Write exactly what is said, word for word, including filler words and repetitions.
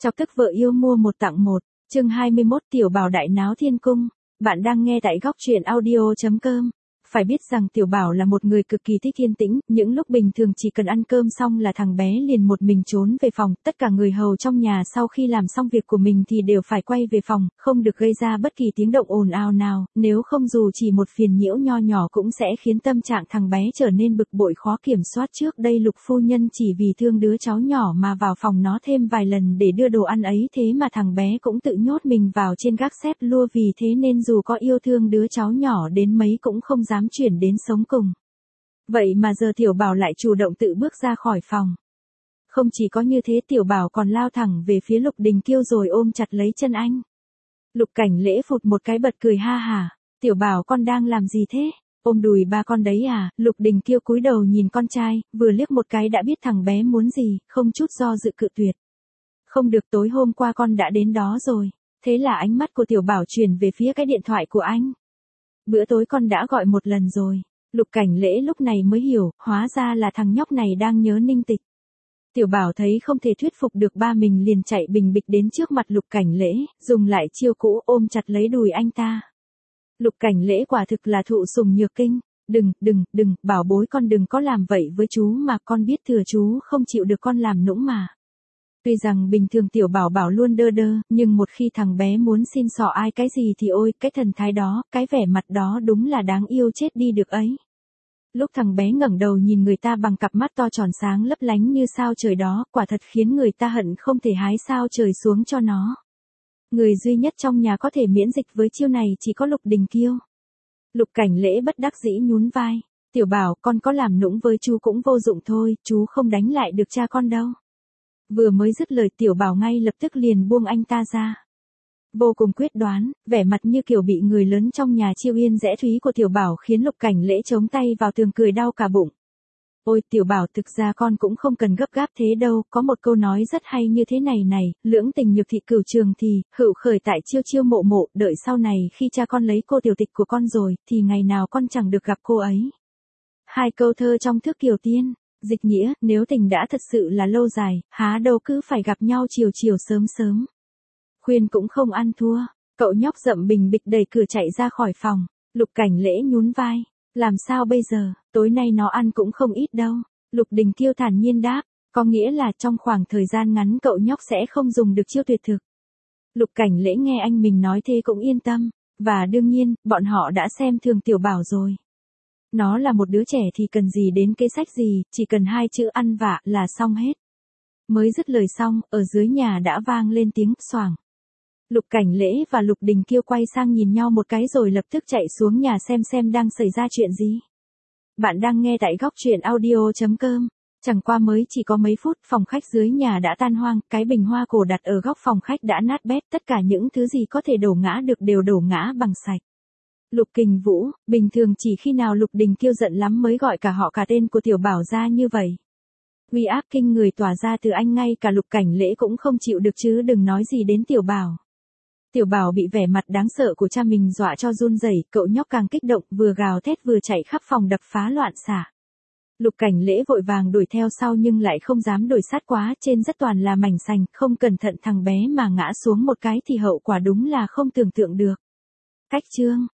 Chọc tức vợ yêu mua một tặng một, chương hai mươi mốt Tiểu Bảo đại náo thiên cung. Bạn đang nghe tại góc truyện audio chấm com. Phải biết rằng Tiểu Bảo là một người cực kỳ thích yên tĩnh, những lúc bình thường chỉ cần ăn cơm xong là thằng bé liền một mình trốn về phòng, tất cả người hầu trong nhà sau khi làm xong việc của mình thì đều phải quay về phòng, không được gây ra bất kỳ tiếng động ồn ào nào, nếu không dù chỉ một phiền nhiễu nho nhỏ cũng sẽ khiến tâm trạng thằng bé trở nên bực bội khó kiểm soát. Trước đây Lục phu nhân chỉ vì thương đứa cháu nhỏ mà vào phòng nó thêm vài lần để đưa đồ ăn ấy, thế mà thằng bé cũng tự nhốt mình vào trên gác xếp lua, vì thế nên dù có yêu thương đứa cháu nhỏ đến mấy cũng không dám chuyển đến sống cùng. Vậy mà giờ Tiểu Bảo lại chủ động tự bước ra khỏi phòng. Không chỉ có như thế, Tiểu Bảo còn lao thẳng về phía Lục Đình Kiêu rồi ôm chặt lấy chân anh. Lục Cảnh Lễ phụt một cái bật cười ha hả. Tiểu Bảo con đang làm gì thế? Ôm đùi ba con đấy à? Lục Đình Kiêu cúi đầu nhìn con trai, vừa liếc một cái đã biết thằng bé muốn gì, không chút do dự cự tuyệt. Không được, tối hôm qua con đã đến đó rồi. Thế là ánh mắt của Tiểu Bảo chuyển về phía cái điện thoại của anh. Bữa tối con đã gọi một lần rồi. Lục Cảnh Lễ lúc này mới hiểu, hóa ra là thằng nhóc này đang nhớ Ninh Tịch. Tiểu Bảo thấy không thể thuyết phục được ba mình liền chạy bình bịch đến trước mặt Lục Cảnh Lễ, dùng lại chiêu cũ ôm chặt lấy đùi anh ta. Lục Cảnh Lễ quả thực là thụ sủng nhược kinh. Đừng, đừng, đừng, bảo bối con đừng có làm vậy với chú mà, con biết thừa chú không chịu được con làm nũng mà. Tuy rằng bình thường Tiểu Bảo Bảo luôn đơ đơ, nhưng một khi thằng bé muốn xin xỏ ai cái gì thì ôi, cái thần thái đó, cái vẻ mặt đó đúng là đáng yêu chết đi được ấy. Lúc thằng bé ngẩng đầu nhìn người ta bằng cặp mắt to tròn sáng lấp lánh như sao trời đó, quả thật khiến người ta hận không thể hái sao trời xuống cho nó. Người duy nhất trong nhà có thể miễn dịch với chiêu này chỉ có Lục Đình Kiêu. Lục Cảnh Lễ bất đắc dĩ nhún vai. Tiểu Bảo, con có làm nũng với chú cũng vô dụng thôi, chú không đánh lại được cha con đâu. Vừa mới dứt lời, Tiểu Bảo ngay lập tức liền buông anh ta ra. Vô cùng quyết đoán, vẻ mặt như kiểu bị người lớn trong nhà chiêu yên rẽ thúy của Tiểu Bảo khiến Lục Cảnh Lễ chống tay vào tường cười đau cả bụng. Ôi Tiểu Bảo, thực ra con cũng không cần gấp gáp thế đâu, có một câu nói rất hay như thế này này, lưỡng tình nhược thị cửu trường thì, hữu khởi tại chiêu chiêu mộ mộ, đợi sau này khi cha con lấy cô tiểu tịch của con rồi, thì ngày nào con chẳng được gặp cô ấy. Hai câu thơ trong Thước Kiều Tiên. Dịch nghĩa, nếu tình đã thật sự là lâu dài, há đâu cứ phải gặp nhau chiều chiều sớm sớm. Khuyên cũng không ăn thua, cậu nhóc dậm bình bịch đẩy cửa chạy ra khỏi phòng. Lục Cảnh Lễ nhún vai, làm sao bây giờ, tối nay nó ăn cũng không ít đâu. Lục Đình Kiêu thản nhiên đáp, có nghĩa là trong khoảng thời gian ngắn cậu nhóc sẽ không dùng được chiêu tuyệt thực. Lục Cảnh Lễ nghe anh mình nói thế cũng yên tâm, và đương nhiên, bọn họ đã xem thường Tiểu Bảo rồi. Nó là một đứa trẻ thì cần gì đến kế sách gì, chỉ cần hai chữ ăn vạ là xong hết. Mới dứt lời xong, ở dưới nhà đã vang lên tiếng xoàng. Lục Cảnh Lễ và Lục Đình Kiêu quay sang nhìn nhau một cái rồi lập tức chạy xuống nhà xem xem đang xảy ra chuyện gì. Bạn đang nghe tại góc truyện audio chấm com. Chẳng qua mới chỉ có mấy phút, phòng khách dưới nhà đã tan hoang, cái bình hoa cổ đặt ở góc phòng khách đã nát bét, tất cả những thứ gì có thể đổ ngã được đều đổ ngã bằng sạch. Lục Kình Vũ, bình thường chỉ khi nào Lục Đình Kiêu giận lắm mới gọi cả họ cả tên của Tiểu Bảo ra như vậy. Uy áp kinh người tỏa ra từ anh, ngay cả Lục Cảnh Lễ cũng không chịu được chứ đừng nói gì đến Tiểu Bảo. Tiểu Bảo bị vẻ mặt đáng sợ của cha mình dọa cho run rẩy, cậu nhóc càng kích động, vừa gào thét vừa chạy khắp phòng đập phá loạn xạ. Lục Cảnh Lễ vội vàng đuổi theo sau nhưng lại không dám đuổi sát quá, trên rất toàn là mảnh sành, không cẩn thận thằng bé mà ngã xuống một cái thì hậu quả đúng là không tưởng tượng được. Cách chương